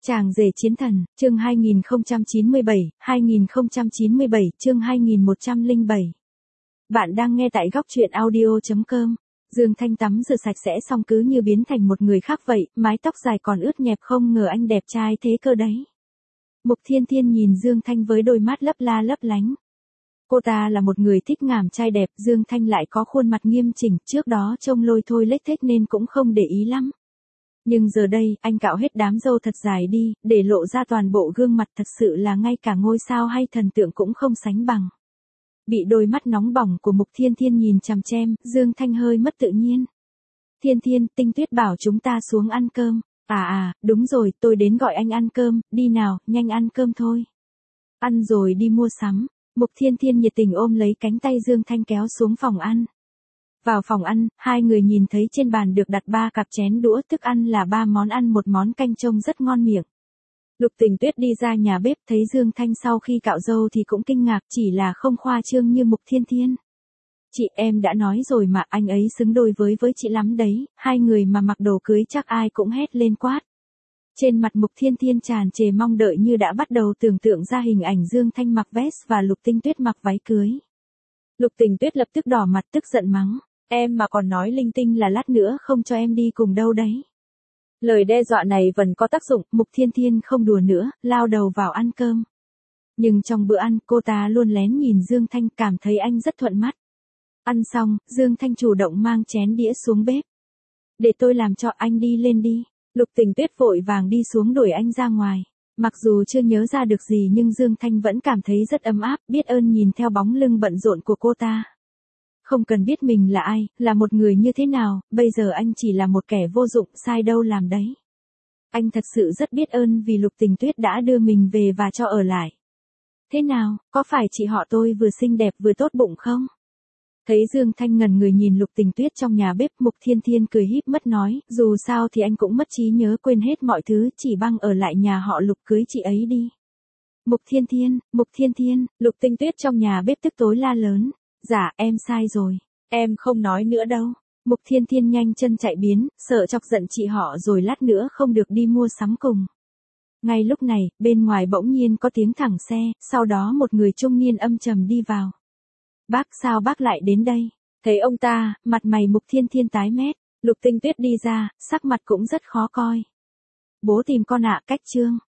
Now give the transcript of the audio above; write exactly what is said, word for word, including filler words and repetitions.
Chàng rể chiến thần, chương hai nghìn không trăm chín mươi bảy, hai nghìn không trăm chín mươi bảy, chương hai nghìn một trăm lẻ bảy. Bạn đang nghe tại góc truyện audio chấm com. Dương Thanh tắm rửa sạch sẽ xong cứ như biến thành một người khác vậy, mái tóc dài còn ướt nhẹp, không ngờ anh đẹp trai thế cơ đấy. Mục Thiên Thiên nhìn Dương Thanh với đôi mắt lấp la lấp lánh. Cô ta là một người thích ngảm trai đẹp, Dương Thanh lại có khuôn mặt nghiêm chỉnh, trước đó trông lôi thôi lếch thếch nên cũng không để ý lắm. Nhưng giờ đây, anh cạo hết đám râu thật dài đi, để lộ ra toàn bộ gương mặt, thật sự là ngay cả ngôi sao hay thần tượng cũng không sánh bằng. Bị đôi mắt nóng bỏng của Mục Thiên Thiên nhìn chằm chằm, Dương Thanh hơi mất tự nhiên. Thiên Thiên, Tinh Tuyết bảo chúng ta xuống ăn cơm. À à, đúng rồi, tôi đến gọi anh ăn cơm, đi nào, nhanh ăn cơm thôi. Ăn rồi đi mua sắm. Mục Thiên Thiên nhiệt tình ôm lấy cánh tay Dương Thanh kéo xuống phòng ăn. Vào phòng ăn, hai người nhìn thấy trên bàn được đặt ba cặp chén đũa, thức ăn là ba món ăn một món canh trông rất ngon miệng. Lục Tình Tuyết đi ra nhà bếp thấy Dương Thanh sau khi cạo râu thì cũng kinh ngạc, chỉ là không khoa trương như Mục Thiên Thiên. Chị, em đã nói rồi mà, anh ấy xứng đôi với với chị lắm đấy. Hai người mà mặc đồ cưới chắc ai cũng hét lên quát. Trên mặt Mục Thiên Thiên tràn trề mong đợi như đã bắt đầu tưởng tượng ra hình ảnh Dương Thanh mặc vest và Lục Tinh Tuyết mặc váy cưới. Lục Tình Tuyết lập tức đỏ mặt tức giận mắng. Em mà còn nói linh tinh là lát nữa không cho em đi cùng đâu đấy. Lời đe dọa này vẫn có tác dụng, Mục Thiên Thiên không đùa nữa, lao đầu vào ăn cơm. Nhưng trong bữa ăn, cô ta luôn lén nhìn Dương Thanh, cảm thấy anh rất thuận mắt. Ăn xong, Dương Thanh chủ động mang chén đĩa xuống bếp. Để tôi làm cho, anh đi lên đi. Lục Tình Tuyết vội vàng đi xuống đuổi anh ra ngoài. Mặc dù chưa nhớ ra được gì nhưng Dương Thanh vẫn cảm thấy rất ấm áp, biết ơn nhìn theo bóng lưng bận rộn của cô ta. Không cần biết mình là ai, là một người như thế nào, bây giờ anh chỉ là một kẻ vô dụng, sai đâu làm đấy. Anh thật sự rất biết ơn vì Lục Tình Tuyết đã đưa mình về và cho ở lại. Thế nào, có phải chị họ tôi vừa xinh đẹp vừa tốt bụng không? Thấy Dương Thanh ngẩn người nhìn Lục Tình Tuyết trong nhà bếp, Mục Thiên Thiên cười híp mắt nói, dù sao thì anh cũng mất trí nhớ quên hết mọi thứ, chỉ bằng ở lại nhà họ Lục cưới chị ấy đi. Mục Thiên Thiên, Mục Thiên Thiên, Lục Tinh Tuyết trong nhà bếp tức tối la lớn. Dạ, em sai rồi, em không nói nữa đâu. Mục Thiên Thiên nhanh chân chạy biến, sợ chọc giận chị họ rồi lát nữa không được đi mua sắm cùng. Ngay lúc này, bên ngoài bỗng nhiên có tiếng thẳng xe, sau đó một người trung niên âm trầm đi vào. Bác, sao bác lại đến đây? Thấy ông ta, mặt mày Mục Thiên Thiên tái mét. Lục Tinh Tuyết đi ra, sắc mặt cũng rất khó coi. Bố tìm con ạ, cách trương.